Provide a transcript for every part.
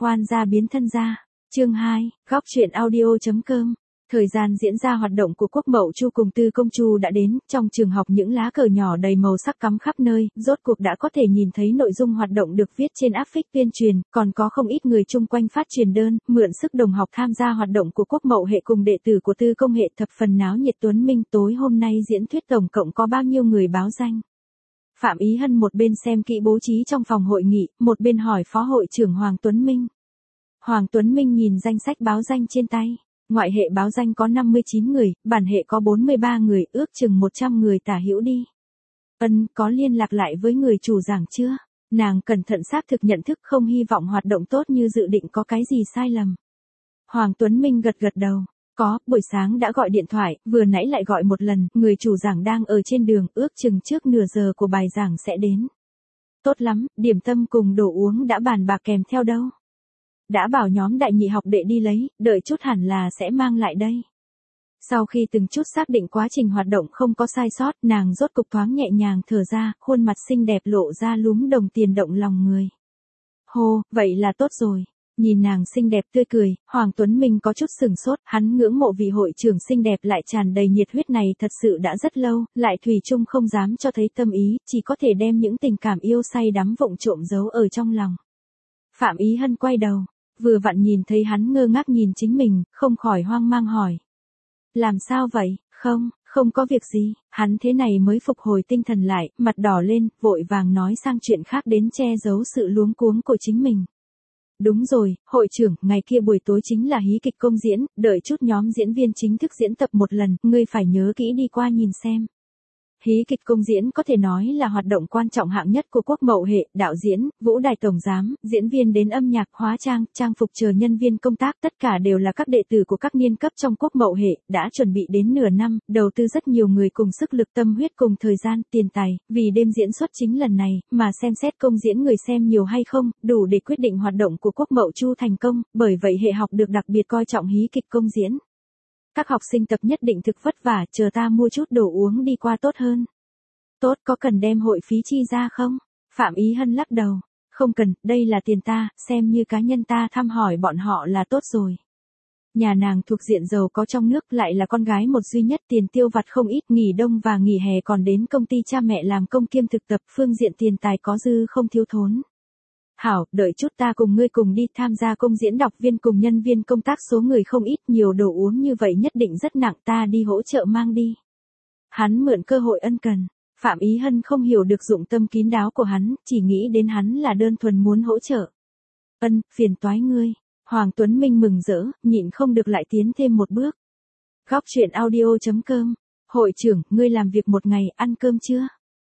Oan gia biến thân gia. Chương 2, góc truyện audio.com. Thời gian diễn ra hoạt động của Quốc Mậu Chu cùng Tư Công Chu đã đến, trong trường học những lá cờ nhỏ đầy màu sắc cắm khắp nơi, rốt cuộc đã có thể nhìn thấy nội dung hoạt động được viết trên áp phích tuyên truyền, còn có không ít người chung quanh phát truyền đơn, mượn sức đồng học tham gia hoạt động của Quốc Mậu hệ cùng đệ tử của Tư Công hệ thập phần náo nhiệt. Tuấn Minh, tối hôm nay diễn thuyết tổng cộng có bao nhiêu người báo danh? Phạm Ý Hân một bên xem kỹ bố trí trong phòng hội nghị, một bên hỏi phó hội trưởng Hoàng Tuấn Minh. Hoàng Tuấn Minh nhìn danh sách báo danh trên tay. Ngoại hệ báo danh có 59 người, bản hệ có 43 người, ước chừng 100 người tả hữu đi. Có liên lạc lại với người chủ giảng chưa? Nàng cẩn thận xác thực nhận thức, không hy vọng hoạt động tốt như dự định có cái gì sai lầm. Hoàng Tuấn Minh gật gật đầu. Có, buổi sáng đã gọi điện thoại, vừa nãy lại gọi một lần, người chủ giảng đang ở trên đường, ước chừng trước nửa giờ của bài giảng sẽ đến. Tốt lắm, điểm tâm cùng đồ uống đã bàn bạc kèm theo đâu? Đã bảo nhóm đại nhị học đệ đi lấy, đợi chút hẳn là sẽ mang lại đây. Sau khi từng chút xác định quá trình hoạt động không có sai sót, nàng rốt cục thoáng nhẹ nhàng thở ra, khuôn mặt xinh đẹp lộ ra lúm đồng tiền động lòng người. Hô, vậy là tốt rồi. Nhìn nàng xinh đẹp tươi cười, Hoàng Tuấn Minh có chút sừng sốt, hắn ngưỡng mộ vị hội trưởng xinh đẹp lại tràn đầy nhiệt huyết này thật sự đã rất lâu, lại thủy chung không dám cho thấy tâm ý, chỉ có thể đem những tình cảm yêu say đắm vụng trộm giấu ở trong lòng. Phạm Ý Hân quay đầu, vừa vặn nhìn thấy hắn ngơ ngác nhìn chính mình, không khỏi hoang mang hỏi. Làm sao vậy? Không có việc gì. Hắn thế này mới phục hồi tinh thần lại, mặt đỏ lên, vội vàng nói sang chuyện khác đến che giấu sự luống cuống của chính mình. Đúng rồi, hội trưởng, ngày kia buổi tối chính là hí kịch công diễn, đợi chút nhóm diễn viên chính thức diễn tập một lần, ngươi phải nhớ kỹ đi qua nhìn xem. Hí kịch công diễn có thể nói là hoạt động quan trọng hạng nhất của Quốc Mậu hệ, đạo diễn, vũ đài tổng giám, diễn viên đến âm nhạc, hóa trang, trang phục chờ nhân viên công tác, tất cả đều là các đệ tử của các niên cấp trong Quốc Mậu hệ, đã chuẩn bị đến nửa năm, đầu tư rất nhiều người cùng sức lực tâm huyết cùng thời gian, tiền tài, vì đêm diễn xuất chính lần này, mà xem xét công diễn người xem nhiều hay không, đủ để quyết định hoạt động của Quốc Mậu Chu thành công, bởi vậy hệ học được đặc biệt coi trọng hí kịch công diễn. Các học sinh tập nhất định thực vất vả, chờ ta mua chút đồ uống đi qua tốt hơn. Tốt, có cần đem hội phí chi ra không? Phạm Ý Hân lắc đầu. Không cần, đây là tiền ta, xem như cá nhân ta thăm hỏi bọn họ là tốt rồi. Nhà nàng thuộc diện giàu có trong nước, lại là con gái một duy nhất, tiền tiêu vặt không ít, nghỉ đông và nghỉ hè còn đến công ty cha mẹ làm công kiêm thực tập, phương diện tiền tài có dư không thiếu thốn. Hảo, đợi chút ta cùng ngươi cùng đi tham gia công diễn, đọc viên cùng nhân viên công tác số người không ít, nhiều đồ uống như vậy nhất định rất nặng, ta đi hỗ trợ mang đi. Hắn mượn cơ hội ân cần. Phạm Ý Hân không hiểu được dụng tâm kín đáo của hắn, chỉ nghĩ đến hắn là đơn thuần muốn hỗ trợ. Phiền toái ngươi. Hoàng Tuấn Minh mừng rỡ, nhịn không được lại tiến thêm một bước. Góc truyện audio.com. Hội trưởng, ngươi làm việc một ngày, ăn cơm chưa?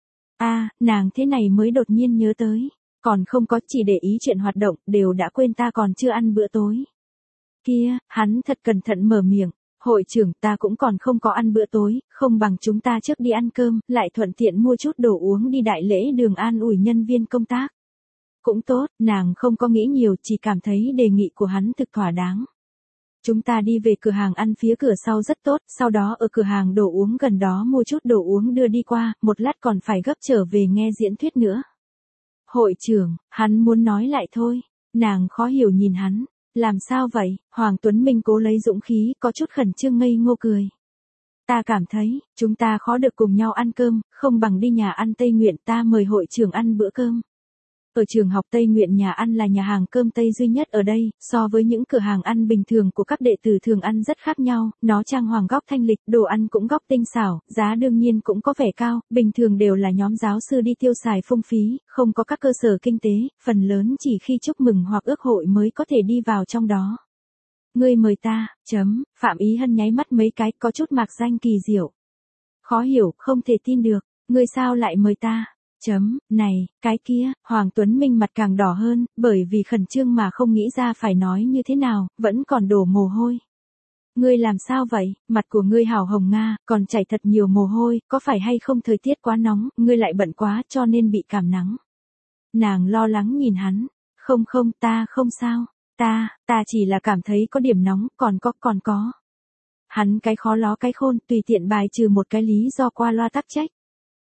Nàng thế này mới đột nhiên nhớ tới. Còn không có, chỉ để ý chuyện hoạt động, đều đã quên ta còn chưa ăn bữa tối. Kia, hắn thật cẩn thận mở miệng. Hội trưởng, ta cũng còn không có ăn bữa tối, không bằng chúng ta trước đi ăn cơm, lại thuận tiện mua chút đồ uống đi đại lễ đường an ủi nhân viên công tác. Cũng tốt, nàng không có nghĩ nhiều, chỉ cảm thấy đề nghị của hắn thực thỏa đáng. Chúng ta đi về cửa hàng ăn phía cửa sau rất tốt, sau đó ở cửa hàng đồ uống gần đó mua chút đồ uống đưa đi qua, một lát còn phải gấp trở về nghe diễn thuyết nữa. Hội trưởng, hắn muốn nói lại thôi, nàng khó hiểu nhìn hắn. Làm sao vậy? Hoàng Tuấn Minh cố lấy dũng khí, có chút khẩn trương ngây ngô cười. Ta cảm thấy, chúng ta khó được cùng nhau ăn cơm, không bằng đi nhà ăn Tây Nguyện, ta mời hội trưởng ăn bữa cơm. Ở trường học Tây Nguyện nhà ăn là nhà hàng cơm Tây duy nhất ở đây, so với những cửa hàng ăn bình thường của các đệ tử thường ăn rất khác nhau, nó trang hoàng góc thanh lịch, đồ ăn cũng góc tinh xảo, giá đương nhiên cũng có vẻ cao, bình thường đều là nhóm giáo sư đi tiêu xài phung phí, không có các cơ sở kinh tế, phần lớn chỉ khi chúc mừng hoặc ước hội mới có thể đi vào trong đó. Ngươi mời ta, Phạm Ý Hân nháy mắt mấy cái, có chút mạc danh kỳ diệu. Khó hiểu, không thể tin được, ngươi sao lại mời ta? Này, cái kia, Hoàng Tuấn Minh mặt càng đỏ hơn, bởi vì khẩn trương mà không nghĩ ra phải nói như thế nào, vẫn còn đổ mồ hôi. Ngươi làm sao vậy, mặt của ngươi hào hồng nga, còn chảy thật nhiều mồ hôi, có phải hay không thời tiết quá nóng, ngươi lại bận quá cho nên bị cảm nắng. Nàng lo lắng nhìn hắn, không, ta không sao, ta chỉ là cảm thấy có điểm nóng, còn có. Hắn cái khó ló cái khôn, tùy tiện bài trừ một cái lý do qua loa tắc trách.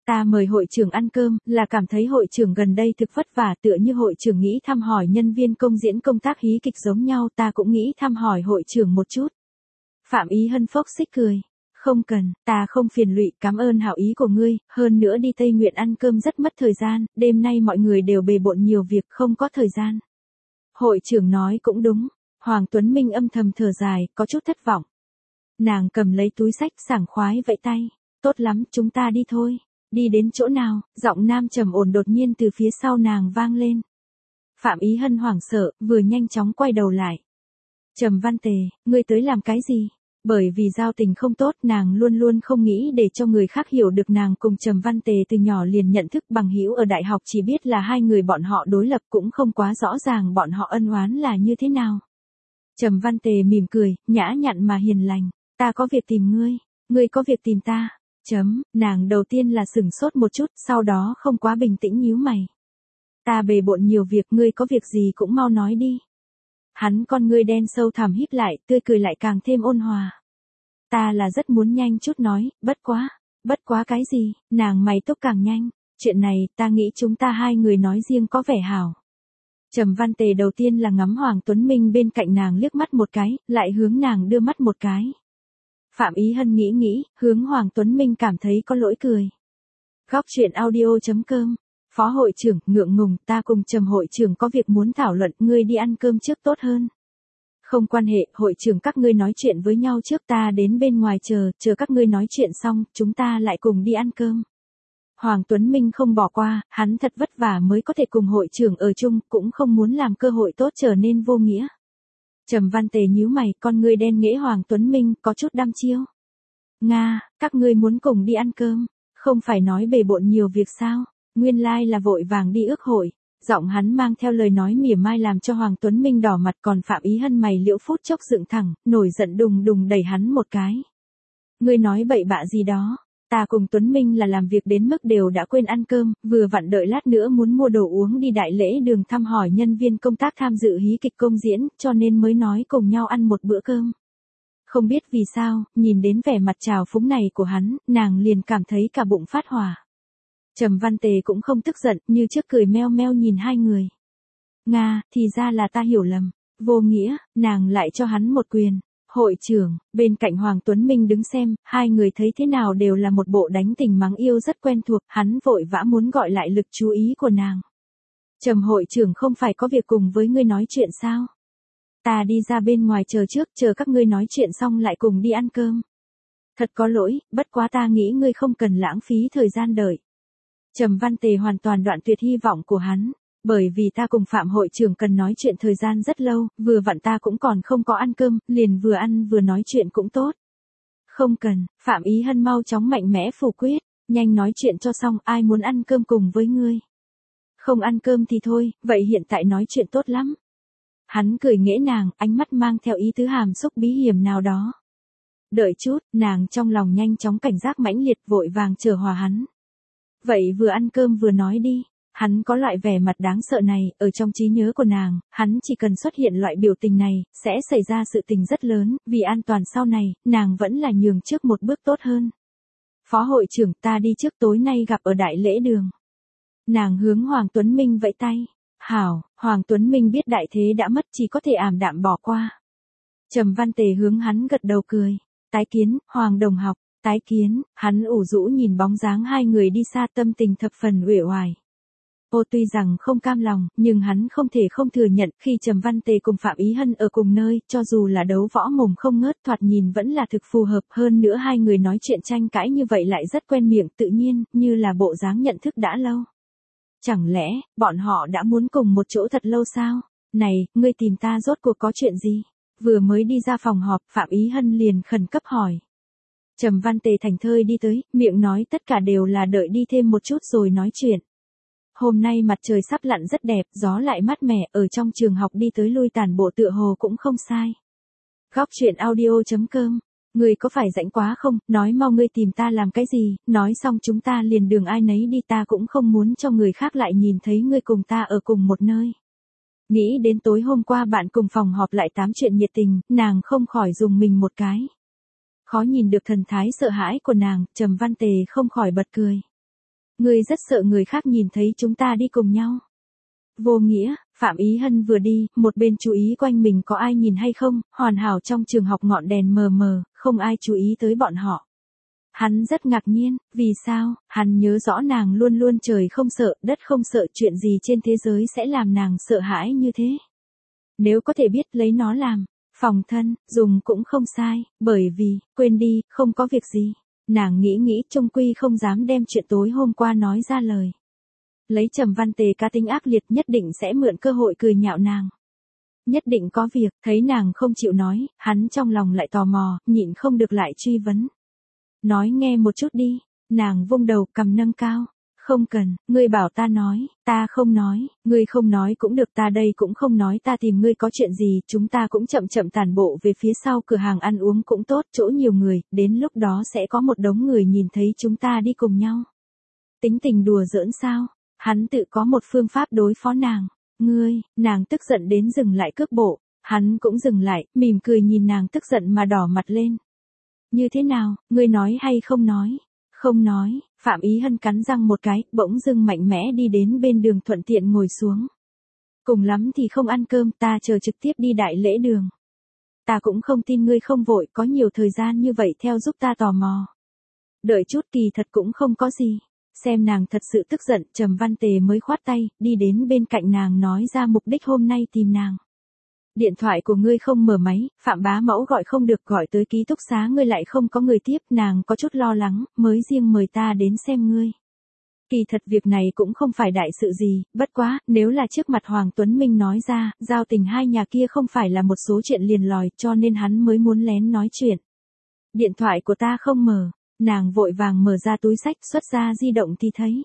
Ta mời hội trưởng ăn cơm, là cảm thấy hội trưởng gần đây thực vất vả, tựa như hội trưởng nghĩ thăm hỏi nhân viên công diễn công tác hí kịch giống nhau, ta cũng nghĩ thăm hỏi hội trưởng một chút. Phạm Ý Hân phốc xích cười. Không cần, ta không phiền lụy, cảm ơn hảo ý của ngươi, hơn nữa đi Tây Nguyện ăn cơm rất mất thời gian, đêm nay mọi người đều bề bộn nhiều việc, không có thời gian. Hội trưởng nói cũng đúng. Hoàng Tuấn Minh âm thầm thở dài, có chút thất vọng. Nàng cầm lấy túi xách sảng khoái vẫy tay. Tốt lắm, chúng ta đi thôi. Đi đến chỗ nào? Giọng nam trầm ổn đột nhiên từ phía sau nàng vang lên. Phạm Ý Hân hoảng sợ, vừa nhanh chóng quay đầu lại. Trầm Văn Tề, ngươi tới làm cái gì? Bởi vì giao tình không tốt, nàng luôn luôn không nghĩ để cho người khác hiểu được nàng cùng Trầm Văn Tề từ nhỏ liền nhận thức bằng hữu ở đại học, chỉ biết là hai người bọn họ đối lập, cũng không quá rõ ràng bọn họ ân oán là như thế nào. Trầm Văn Tề mỉm cười, nhã nhặn mà hiền lành. Ta có việc tìm ngươi, ngươi có việc tìm ta. Nàng đầu tiên là sửng sốt một chút, sau đó không quá bình tĩnh nhíu mày. Ta bề bộn nhiều việc, ngươi có việc gì cũng mau nói đi. Hắn con ngươi đen sâu thẳm híp lại, tươi cười lại càng thêm ôn hòa. Ta là rất muốn nhanh chút nói, bất quá cái gì? Nàng mày tóc càng nhanh. Chuyện này, ta nghĩ chúng ta hai người nói riêng có vẻ hảo. Trầm Văn Tề đầu tiên là ngắm Hoàng Tuấn Minh bên cạnh nàng liếc mắt một cái, lại hướng nàng đưa mắt một cái. Phạm Ý Hân nghĩ, hướng Hoàng Tuấn Minh cảm thấy có lỗi cười. Góc truyện audio.com. Phó hội trưởng, ngượng ngùng, ta cùng Trầm hội trưởng có việc muốn thảo luận, ngươi đi ăn cơm trước tốt hơn. Không quan hệ, hội trưởng các ngươi nói chuyện với nhau trước, ta đến bên ngoài chờ các ngươi nói chuyện xong, chúng ta lại cùng đi ăn cơm. Hoàng Tuấn Minh không bỏ qua, hắn thật vất vả mới có thể cùng hội trưởng ở chung, cũng không muốn làm cơ hội tốt trở nên vô nghĩa. Trầm Văn Tề nhíu mày, con ngươi đen nghễ Hoàng Tuấn Minh, có chút đăm chiêu. Nga, các ngươi muốn cùng đi ăn cơm, không phải nói bề bộn nhiều việc sao, nguyên lai là vội vàng đi ước hội. Giọng hắn mang theo lời nói mỉa mai làm cho Hoàng Tuấn Minh đỏ mặt, còn Phạm Ý Hân mày liễu phút chốc dựng thẳng, nổi giận đùng đùng đẩy hắn một cái. Ngươi nói bậy bạ gì đó, ta cùng Tuấn Minh là làm việc đến mức đều đã quên ăn cơm, vừa vặn đợi lát nữa muốn mua đồ uống đi đại lễ đường thăm hỏi nhân viên công tác tham dự hí kịch công diễn, cho nên mới nói cùng nhau ăn một bữa cơm. Không biết vì sao, nhìn đến vẻ mặt trào phúng này của hắn, nàng liền cảm thấy cả bụng phát hỏa. Trầm Văn Tề cũng không tức giận, như trước cười meo meo nhìn hai người. Nga, thì ra là ta hiểu lầm. Vô nghĩa, nàng lại cho hắn một quyền. Hội trưởng, bên cạnh Hoàng Tuấn Minh đứng xem, hai người thấy thế nào đều là một bộ đánh tình mắng yêu rất quen thuộc, hắn vội vã muốn gọi lại lực chú ý của nàng. Trầm hội trưởng không phải có việc cùng với ngươi nói chuyện sao? Ta đi ra bên ngoài chờ trước, chờ các ngươi nói chuyện xong lại cùng đi ăn cơm. Thật có lỗi, bất quá ta nghĩ ngươi không cần lãng phí thời gian đợi. Trầm Văn Tề hoàn toàn đoạn tuyệt hy vọng của hắn, bởi vì ta cùng Phạm hội trưởng cần nói chuyện thời gian rất lâu, vừa vặn ta cũng còn không có ăn cơm, liền vừa ăn vừa nói chuyện cũng tốt. Không cần, Phạm Ý Hân mau chóng mạnh mẽ phủ quyết, nhanh nói chuyện cho xong, ai muốn ăn cơm cùng với ngươi. Không ăn cơm thì thôi, vậy hiện tại nói chuyện tốt lắm. Hắn cười nghễ nàng, ánh mắt mang theo ý tứ hàm xúc bí hiểm nào đó. Đợi chút, nàng trong lòng nhanh chóng cảnh giác mãnh liệt vội vàng chờ hòa hắn. Vậy vừa ăn cơm vừa nói đi. Hắn có loại vẻ mặt đáng sợ này, ở trong trí nhớ của nàng, hắn chỉ cần xuất hiện loại biểu tình này, sẽ xảy ra sự tình rất lớn, vì an toàn sau này, nàng vẫn là nhường trước một bước tốt hơn. Phó hội trưởng, ta đi trước, tối nay gặp ở đại lễ đường. Nàng hướng Hoàng Tuấn Minh vẫy tay. Hảo, Hoàng Tuấn Minh biết đại thế đã mất, chỉ có thể ảm đạm bỏ qua. Trầm Văn Tề hướng hắn gật đầu cười. Tái kiến, Hoàng đồng học. Tái kiến, hắn ủ rũ nhìn bóng dáng hai người đi xa, tâm tình thập phần uể oải. Tuy rằng không cam lòng, nhưng hắn không thể không thừa nhận, khi Trầm Văn Tề cùng Phạm Ý Hân ở cùng nơi, cho dù là đấu võ mồm không ngớt, thoạt nhìn vẫn là thực phù hợp, hơn nữa hai người nói chuyện tranh cãi như vậy lại rất quen miệng, tự nhiên, như là bộ dáng nhận thức đã lâu. Chẳng lẽ, bọn họ đã muốn cùng một chỗ thật lâu sao? Này, ngươi tìm ta rốt cuộc có chuyện gì? Vừa mới đi ra phòng họp, Phạm Ý Hân liền khẩn cấp hỏi. Trầm Văn Tề thành thơi đi tới, miệng nói tất cả đều là đợi đi thêm một chút rồi nói chuyện. Hôm nay mặt trời sắp lặn rất đẹp, gió lại mát mẻ, ở trong trường học đi tới lui tản bộ tựa hồ cũng không sai. Góc truyện audio.com. Ngươi có phải rảnh quá không, nói mau ngươi tìm ta làm cái gì, nói xong chúng ta liền đường ai nấy đi, ta cũng không muốn cho người khác lại nhìn thấy ngươi cùng ta ở cùng một nơi. Nghĩ đến tối hôm qua bạn cùng phòng họp lại tám chuyện nhiệt tình, nàng không khỏi dùng mình một cái. Khó nhìn được thần thái sợ hãi của nàng, Trầm Văn Tề không khỏi bật cười. Ngươi rất sợ người khác nhìn thấy chúng ta đi cùng nhau. Vô nghĩa, Phạm Ý Hân vừa đi, một bên chú ý quanh mình có ai nhìn hay không, hoàn hảo trong trường học ngọn đèn mờ mờ, không ai chú ý tới bọn họ. Hắn rất ngạc nhiên, vì sao, hắn nhớ rõ nàng luôn luôn trời không sợ, đất không sợ, chuyện gì trên thế giới sẽ làm nàng sợ hãi như thế. Nếu có thể biết lấy nó làm, phòng thân, dùng cũng không sai, bởi vì, quên đi, không có việc gì. Nàng nghĩ chung quy không dám đem chuyện tối hôm qua nói ra lời. Lấy Trầm Văn Tề cá tính ác liệt nhất định sẽ mượn cơ hội cười nhạo nàng. Nhất định có việc, thấy nàng không chịu nói, hắn trong lòng lại tò mò, nhịn không được lại truy vấn. Nói nghe một chút đi, nàng vung đầu cầm nâng cao. Không cần, ngươi bảo ta nói, ta không nói, ngươi không nói cũng được, ta đây cũng không nói, ta tìm ngươi có chuyện gì, chúng ta cũng chậm chậm tản bộ về phía sau cửa hàng ăn uống cũng tốt, chỗ nhiều người, đến lúc đó sẽ có một đống người nhìn thấy chúng ta đi cùng nhau. Tính tình đùa giỡn sao, hắn tự có một phương pháp đối phó nàng, ngươi, nàng tức giận đến dừng lại cước bộ, hắn cũng dừng lại, mỉm cười nhìn nàng tức giận mà đỏ mặt lên. Như thế nào, ngươi nói hay không nói? Không nói, Phạm Ý Hân cắn răng một cái, bỗng dưng mạnh mẽ đi đến bên đường thuận tiện ngồi xuống. Cùng lắm thì không ăn cơm, ta chờ trực tiếp đi đại lễ đường. Ta cũng không tin ngươi không vội, có nhiều thời gian như vậy theo giúp ta tò mò. Đợi chút kỳ thật cũng không có gì. Xem nàng thật sự tức giận, Trầm Văn Tề mới khoát tay, đi đến bên cạnh nàng nói ra mục đích hôm nay tìm nàng. Điện thoại của ngươi không mở máy, Phạm bá mẫu gọi không được, gọi tới ký túc xá ngươi lại không có người tiếp, nàng có chút lo lắng, mới riêng mời ta đến xem ngươi. Kỳ thật việc này cũng không phải đại sự gì, bất quá, nếu là trước mặt Hoàng Tuấn Minh nói ra, giao tình hai nhà kia không phải là một số chuyện liền lòi, cho nên hắn mới muốn lén nói chuyện. Điện thoại của ta không mở, nàng vội vàng mở ra túi xách, xuất ra di động thì thấy.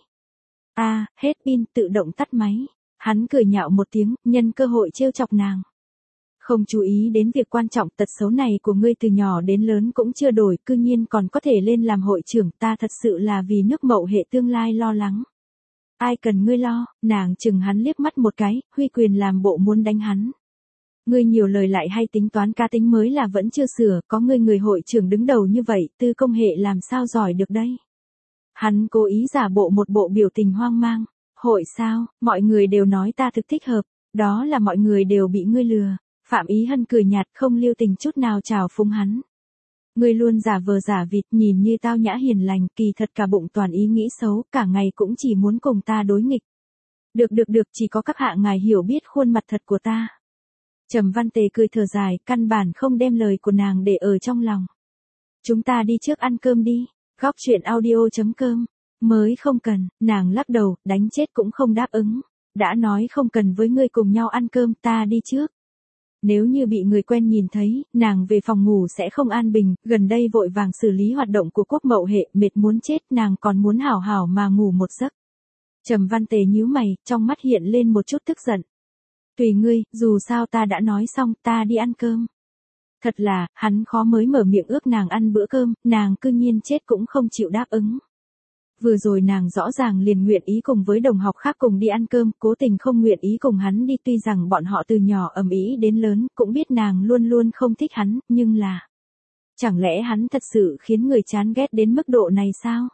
Hết pin, tự động tắt máy. Hắn cười nhạo một tiếng, nhân cơ hội trêu chọc nàng. Không chú ý đến việc quan trọng, tật xấu này của ngươi từ nhỏ đến lớn cũng chưa đổi, cư nhiên còn có thể lên làm hội trưởng, ta thật sự là vì nước Mậu hệ tương lai lo lắng. Ai cần ngươi lo, nàng chừng hắn liếc mắt một cái, huy quyền làm bộ muốn đánh hắn. Ngươi nhiều lời lại hay tính toán cá tính mới là vẫn chưa sửa, có ngươi người hội trưởng đứng đầu như vậy, tư công hệ làm sao giỏi được đây. Hắn cố ý giả bộ một bộ biểu tình hoang mang. Hội sao, mọi người đều nói ta thực thích hợp, đó là mọi người đều bị ngươi lừa. Phạm Ý Hân cười nhạt không lưu tình chút nào chào phúng hắn. Ngươi luôn giả vờ giả vịt, nhìn như tao nhã hiền lành, kỳ thật cả bụng toàn ý nghĩ xấu, cả ngày cũng chỉ muốn cùng ta đối nghịch. Được, chỉ có các hạ ngài hiểu biết khuôn mặt thật của ta. Trầm Văn Tề cười thở dài, căn bản không đem lời của nàng để ở trong lòng. Chúng ta đi trước ăn cơm đi. Góc chuyện audio.com. Mới không cần, nàng lắc đầu, đánh chết cũng không đáp ứng. Đã nói không cần với ngươi cùng nhau ăn cơm, ta đi trước. Nếu như bị người quen nhìn thấy, nàng về phòng ngủ sẽ không an bình, gần đây vội vàng xử lý hoạt động của Quốc Mậu hệ, mệt muốn chết, nàng còn muốn hảo hảo mà ngủ một giấc. Trầm Văn Tề nhíu mày, trong mắt hiện lên một chút tức giận. Tùy ngươi, dù sao ta đã nói xong, ta đi ăn cơm. Thật là, hắn khó mới mở miệng ước nàng ăn bữa cơm, nàng cư nhiên chết cũng không chịu đáp ứng. Vừa rồi nàng rõ ràng liền nguyện ý cùng với đồng học khác cùng đi ăn cơm, cố tình không nguyện ý cùng hắn đi, tuy rằng bọn họ từ nhỏ ầm ĩ đến lớn, cũng biết nàng luôn luôn không thích hắn, nhưng là... Chẳng lẽ hắn thật sự khiến người chán ghét đến mức độ này sao?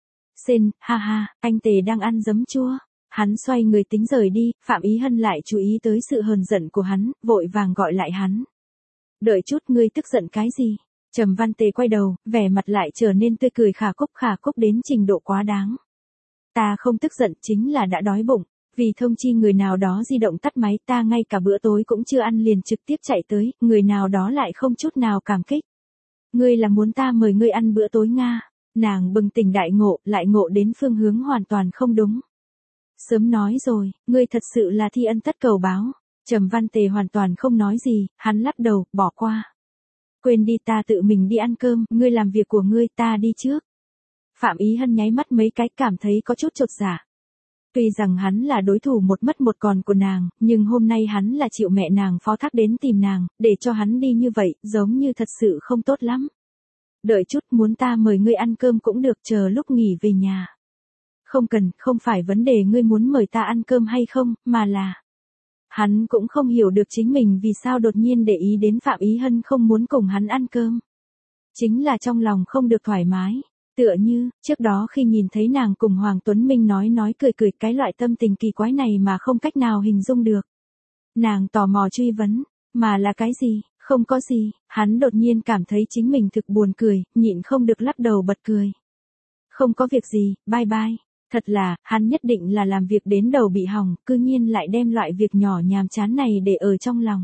Ha, anh Tề đang ăn giấm chua. Hắn xoay người tính rời đi, Phạm Ý Hân lại chú ý tới sự hờn giận của hắn, vội vàng gọi lại hắn. Đợi chút, ngươi tức giận cái gì? Trầm Văn Tề quay đầu, vẻ mặt lại trở nên tươi cười khả cúc đến trình độ quá đáng. Ta không tức giận, chính là đã đói bụng, vì thông chi người nào đó di động tắt máy, ta ngay cả bữa tối cũng chưa ăn liền trực tiếp chạy tới, người nào đó lại không chút nào cảm kích. Ngươi là muốn ta mời ngươi ăn bữa tối Nga? Nàng bừng tỉnh đại ngộ, lại ngộ đến phương hướng hoàn toàn không đúng. Sớm nói rồi, ngươi thật sự là thi ân tất cầu báo. Trầm Văn Tề hoàn toàn không nói gì, hắn lắc đầu, bỏ qua. Quên đi, ta tự mình đi ăn cơm, ngươi làm việc của ngươi, ta đi trước. Phạm Ý Hân nháy mắt mấy cái, cảm thấy có chút chột dạ. Tuy rằng hắn là đối thủ một mất một còn của nàng, nhưng hôm nay hắn là chịu mẹ nàng phó thác đến tìm nàng, để cho hắn đi như vậy, giống như thật sự không tốt lắm. Đợi chút, muốn ta mời ngươi ăn cơm cũng được, chờ lúc nghỉ về nhà. Không cần, không phải vấn đề ngươi muốn mời ta ăn cơm hay không, mà là... Hắn cũng không hiểu được chính mình vì sao đột nhiên để ý đến Phạm Ý Hân không muốn cùng hắn ăn cơm. Chính là trong lòng không được thoải mái. Tựa như, trước đó khi nhìn thấy nàng cùng Hoàng Tuấn Minh nói cười cười, cái loại tâm tình kỳ quái này mà không cách nào hình dung được. Nàng tò mò truy vấn, mà là cái gì? Không có gì, hắn đột nhiên cảm thấy chính mình thực buồn cười, nhịn không được lắc đầu bật cười. Không có việc gì, bye bye. Thật là, hắn nhất định là làm việc đến đầu bị hỏng, cư nhiên lại đem loại việc nhỏ nhàm chán này để ở trong lòng.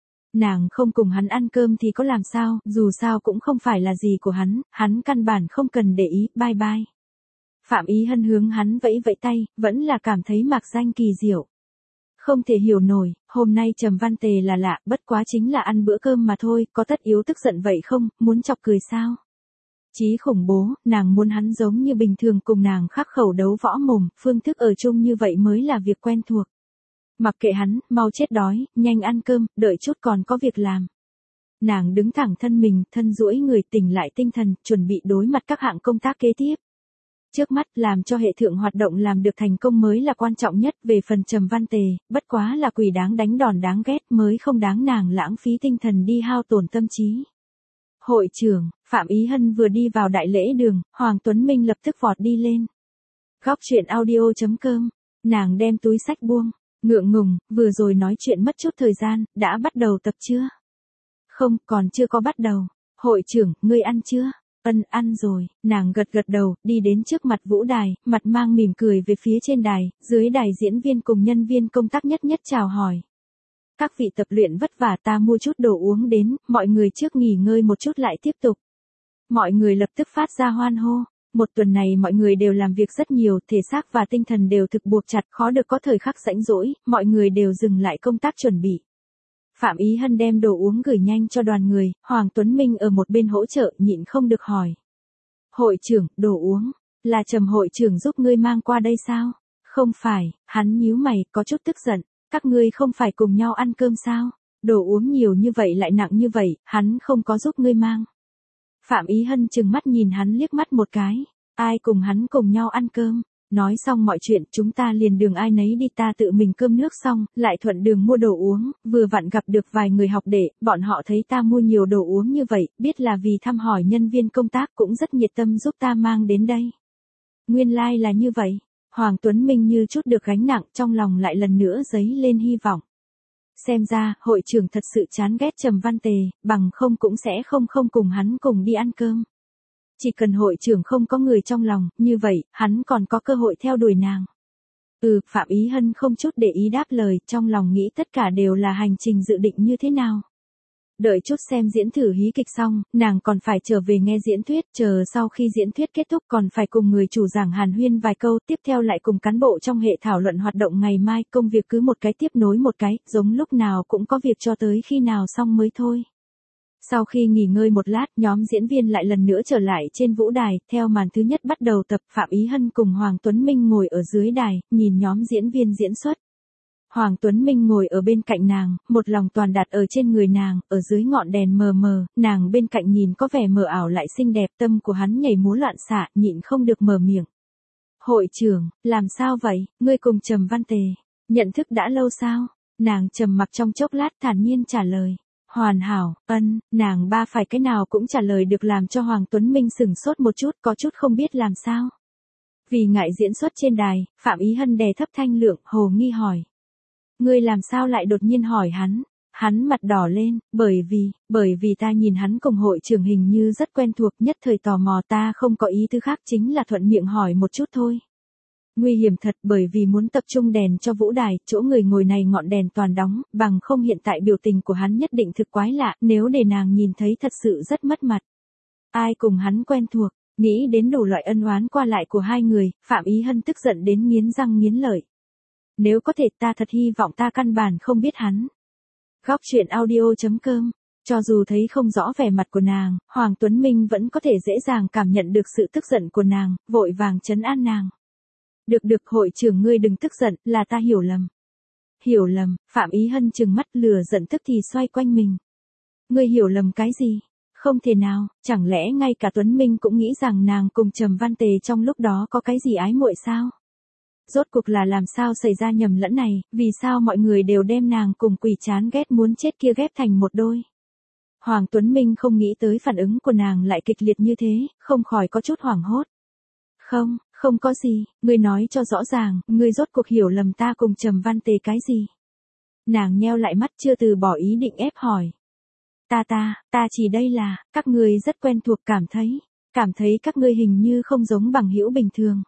Nàng không cùng hắn ăn cơm thì có làm sao, dù sao cũng không phải là gì của hắn căn bản không cần để ý, bye bye. Phạm Ý Hân hướng hắn vẫy vẫy tay, vẫn là cảm thấy mạc danh kỳ diệu. Không thể hiểu nổi, hôm nay Trầm Văn Tề là lạ, bất quá chính là ăn bữa cơm mà thôi, có tất yếu tức giận vậy không, muốn chọc cười sao? Chí khủng bố, nàng muốn hắn giống như bình thường cùng nàng khắc khẩu đấu võ mồm, phương thức ở chung như vậy mới là việc quen thuộc. Mặc kệ hắn, mau chết đói, nhanh ăn cơm, đợi chút còn có việc làm. Nàng đứng thẳng thân mình, thân duỗi người, tỉnh lại tinh thần, chuẩn bị đối mặt các hạng công tác kế tiếp. Trước mắt, làm cho hệ thượng hoạt động làm được thành công mới là quan trọng nhất. Về phần Trầm Văn Tề, bất quá là quỷ đáng đánh đòn đáng ghét, mới không đáng nàng lãng phí tinh thần đi hao tổn tâm trí. Hội trưởng, Phạm Ý Hân vừa đi vào đại lễ đường, Hoàng Tuấn Minh lập tức vọt đi lên. Góc truyện audio.com, nàng đem túi sách buông, ngượng ngùng, vừa rồi nói chuyện mất chút thời gian, đã bắt đầu tập chưa? Không, còn chưa có bắt đầu. Hội trưởng, ngươi ăn chưa? Ăn rồi, nàng gật gật đầu, đi đến trước mặt vũ đài, mặt mang mỉm cười về phía trên đài, dưới đài diễn viên cùng nhân viên công tác nhất nhất chào hỏi. Các vị tập luyện vất vả, ta mua chút đồ uống đến, mọi người trước nghỉ ngơi một chút lại tiếp tục. Mọi người lập tức phát ra hoan hô. Một tuần này mọi người đều làm việc rất nhiều, thể xác và tinh thần đều thực buộc chặt, khó được có thời khắc rảnh rỗi, mọi người đều dừng lại công tác chuẩn bị. Phạm Ý Hân đem đồ uống gửi nhanh cho đoàn người, Hoàng Tuấn Minh ở một bên hỗ trợ, nhịn không được hỏi. Hội trưởng, đồ uống, là Trầm hội trưởng giúp ngươi mang qua đây sao? Không phải, hắn nhíu mày, có chút tức giận, các ngươi không phải cùng nhau ăn cơm sao? Đồ uống nhiều như vậy lại nặng như vậy, hắn không có giúp ngươi mang. Phạm Ý Hân trừng mắt nhìn hắn liếc mắt một cái, ai cùng hắn cùng nhau ăn cơm? Nói xong mọi chuyện, chúng ta liền đường ai nấy đi, ta tự mình cơm nước xong, lại thuận đường mua đồ uống, vừa vặn gặp được vài người học đệ, bọn họ thấy ta mua nhiều đồ uống như vậy, biết là vì thăm hỏi nhân viên công tác, cũng rất nhiệt tâm giúp ta mang đến đây. Nguyên lai là như vậy, Hoàng Tuấn Minh như chút được gánh nặng, trong lòng lại lần nữa dấy lên hy vọng. Xem ra, hội trưởng thật sự chán ghét Trầm Văn Tề, bằng không cũng sẽ không cùng hắn cùng đi ăn cơm. Chỉ cần hội trưởng không có người trong lòng, như vậy, hắn còn có cơ hội theo đuổi nàng. Phạm Ý Hân không chút để ý đáp lời, trong lòng nghĩ tất cả đều là hành trình dự định như thế nào. Đợi chút xem diễn thử hí kịch xong, nàng còn phải trở về nghe diễn thuyết, chờ sau khi diễn thuyết kết thúc còn phải cùng người chủ giảng hàn huyên vài câu, tiếp theo lại cùng cán bộ trong hệ thảo luận hoạt động ngày mai, công việc cứ một cái tiếp nối một cái, giống lúc nào cũng có việc cho tới khi nào xong mới thôi. Sau khi nghỉ ngơi một lát, nhóm diễn viên lại lần nữa trở lại trên vũ đài, theo màn thứ nhất bắt đầu tập. Phạm Ý Hân cùng Hoàng Tuấn Minh ngồi ở dưới đài, nhìn nhóm diễn viên diễn xuất. Hoàng Tuấn Minh ngồi ở bên cạnh nàng, một lòng toàn đặt ở trên người nàng, ở dưới ngọn đèn mờ mờ, nàng bên cạnh nhìn có vẻ mờ ảo lại xinh đẹp, tâm của hắn nhảy múa loạn xạ, nhịn không được mở miệng. Hội trưởng, làm sao vậy, ngươi cùng Trầm Văn Tề, nhận thức đã lâu sao? Nàng trầm mặc trong chốc lát thản nhiên trả lời. Hoàn hảo, nàng ba phải cái nào cũng trả lời được, làm cho Hoàng Tuấn Minh sửng sốt một chút, có chút không biết làm sao. Vì ngại diễn xuất trên đài, Phạm Ý Hân đè thấp thanh lượng, hồ nghi hỏi. Ngươi làm sao lại đột nhiên hỏi hắn? Hắn mặt đỏ lên, bởi vì ta nhìn hắn cùng hội trưởng hình như rất quen thuộc, nhất thời tò mò, ta không có ý tư khác, chính là thuận miệng hỏi một chút thôi. Nguy hiểm thật, bởi vì muốn tập trung đèn cho vũ đài, chỗ người ngồi này ngọn đèn toàn đóng, bằng không hiện tại biểu tình của hắn nhất định thực quái lạ, nếu để nàng nhìn thấy thật sự rất mất mặt. Ai cùng hắn quen thuộc, nghĩ đến đủ loại ân oán qua lại của hai người, Phạm Ý Hân tức giận đến nghiến răng nghiến lợi. Nếu có thể, ta thật hy vọng ta căn bản không biết hắn. Góc truyện audio.com, cho dù thấy không rõ vẻ mặt của nàng, Hoàng Tuấn Minh vẫn có thể dễ dàng cảm nhận được sự tức giận của nàng, vội vàng trấn an nàng. Được, hội trưởng ngươi đừng tức giận, là ta hiểu lầm. Hiểu lầm, Phạm Ý Hân trừng mắt, lừa giận tức thì xoay quanh mình. Ngươi hiểu lầm cái gì? Không thể nào, chẳng lẽ ngay cả Tuấn Minh cũng nghĩ rằng nàng cùng Trầm Văn Tề trong lúc đó có cái gì ái muội sao? Rốt cuộc là làm sao xảy ra nhầm lẫn này, vì sao mọi người đều đem nàng cùng quỷ chán ghét muốn chết kia ghép thành một đôi? Hoàng Tuấn Minh không nghĩ tới phản ứng của nàng lại kịch liệt như thế, không khỏi có chút hoảng hốt. Không, không có gì, ngươi nói cho rõ ràng, ngươi rốt cuộc hiểu lầm ta cùng Trầm Văn Tề cái gì. Nàng nheo lại mắt chưa từ bỏ ý định ép hỏi. Ta chỉ đây là, các ngươi rất quen thuộc cảm thấy các ngươi hình như không giống bằng hữu bình thường.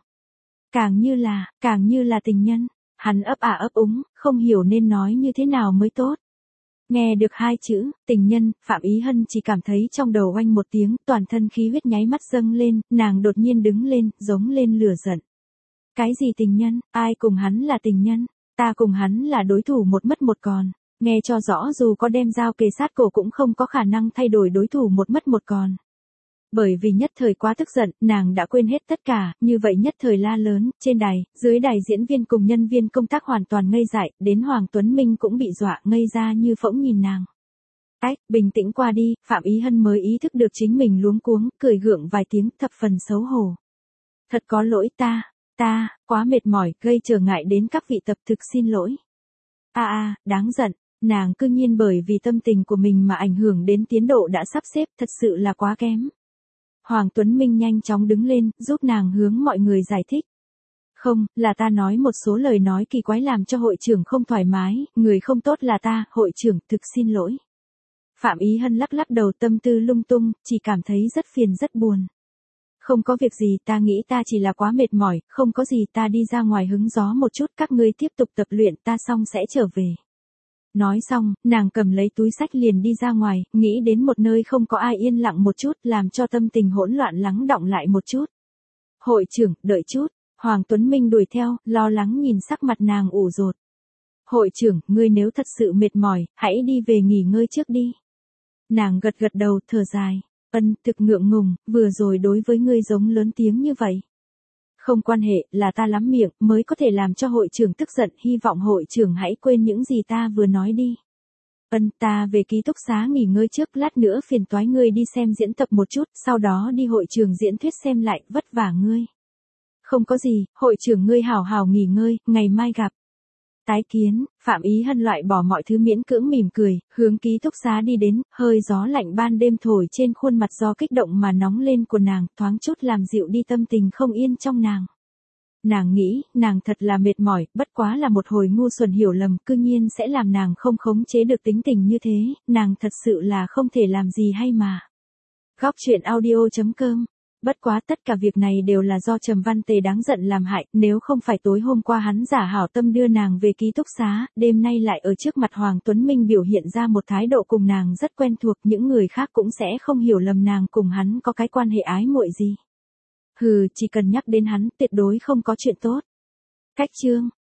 Càng như là tình nhân, hắn ấp úng, không hiểu nên nói như thế nào mới tốt. Nghe được hai chữ, tình nhân, Phạm Ý Hân chỉ cảm thấy trong đầu oanh một tiếng, toàn thân khí huyết nháy mắt dâng lên, nàng đột nhiên đứng lên, giống lên lửa giận. Cái gì tình nhân, ai cùng hắn là tình nhân, ta cùng hắn là đối thủ một mất một còn. Nghe cho rõ, dù có đem dao kề sát cổ cũng không có khả năng thay đổi đối thủ một mất một còn. Bởi vì nhất thời quá tức giận, nàng đã quên hết tất cả, như vậy nhất thời la lớn, trên đài, dưới đài diễn viên cùng nhân viên công tác hoàn toàn ngây dại, đến Hoàng Tuấn Minh cũng bị dọa ngây ra như phỗng nhìn nàng. Bình tĩnh qua đi, Phạm Ý Hân mới ý thức được chính mình luống cuống, cười gượng vài tiếng thập phần xấu hổ. Thật có lỗi ta, quá mệt mỏi, gây trở ngại đến các vị tập thực xin lỗi. Đáng giận, nàng cư nhiên bởi vì tâm tình của mình mà ảnh hưởng đến tiến độ đã sắp xếp, thật sự là quá kém. Hoàng Tuấn Minh nhanh chóng đứng lên, giúp nàng hướng mọi người giải thích. Không, là ta nói một số lời nói kỳ quái làm cho hội trưởng không thoải mái, người không tốt là ta, hội trưởng, thực xin lỗi. Phạm Ý Hân lắc lắc đầu, tâm tư lung tung, chỉ cảm thấy rất phiền rất buồn. Không có việc gì, ta nghĩ ta chỉ là quá mệt mỏi, không có gì, ta đi ra ngoài hứng gió một chút, các ngươi tiếp tục tập luyện, ta xong sẽ trở về. Nói xong, nàng cầm lấy túi xách liền đi ra ngoài, nghĩ đến một nơi không có ai, yên lặng một chút, làm cho tâm tình hỗn loạn lắng đọng lại một chút. Hội trưởng, đợi chút, Hoàng Tuấn Minh đuổi theo, lo lắng nhìn sắc mặt nàng ủ rột. Hội trưởng, ngươi nếu thật sự mệt mỏi, hãy đi về nghỉ ngơi trước đi. Nàng gật gật đầu, thở dài. Thực ngượng ngùng, vừa rồi đối với ngươi giống lớn tiếng như vậy. Không quan hệ, là ta lắm miệng, mới có thể làm cho hội trưởng tức giận, hy vọng hội trưởng hãy quên những gì ta vừa nói đi. Ta về ký túc xá nghỉ ngơi trước, lát nữa phiền toái ngươi đi xem diễn tập một chút, sau đó đi hội trường diễn thuyết xem lại, vất vả ngươi. Không có gì, hội trưởng ngươi hảo hảo nghỉ ngơi, ngày mai gặp. Tái kiến, Phạm Ý Hân loại bỏ mọi thứ miễn cưỡng mỉm cười, hướng ký túc xá đi đến, hơi gió lạnh ban đêm thổi trên khuôn mặt do kích động mà nóng lên của nàng, thoáng chút làm dịu đi tâm tình không yên trong nàng. Nàng nghĩ, nàng thật là mệt mỏi, bất quá là một hồi ngu xuẩn hiểu lầm, cư nhiên sẽ làm nàng không khống chế được tính tình như thế, nàng thật sự là không thể làm gì hay mà. Góc truyện audio.com. Bất quá tất cả việc này đều là do Trầm Văn Tề đáng giận làm hại, nếu không phải tối hôm qua hắn giả hảo tâm đưa nàng về ký túc xá, đêm nay lại ở trước mặt Hoàng Tuấn Minh biểu hiện ra một thái độ cùng nàng rất quen thuộc, những người khác cũng sẽ không hiểu lầm nàng cùng hắn có cái quan hệ ái muội gì. Chỉ cần nhắc đến hắn, tuyệt đối không có chuyện tốt. Cách chương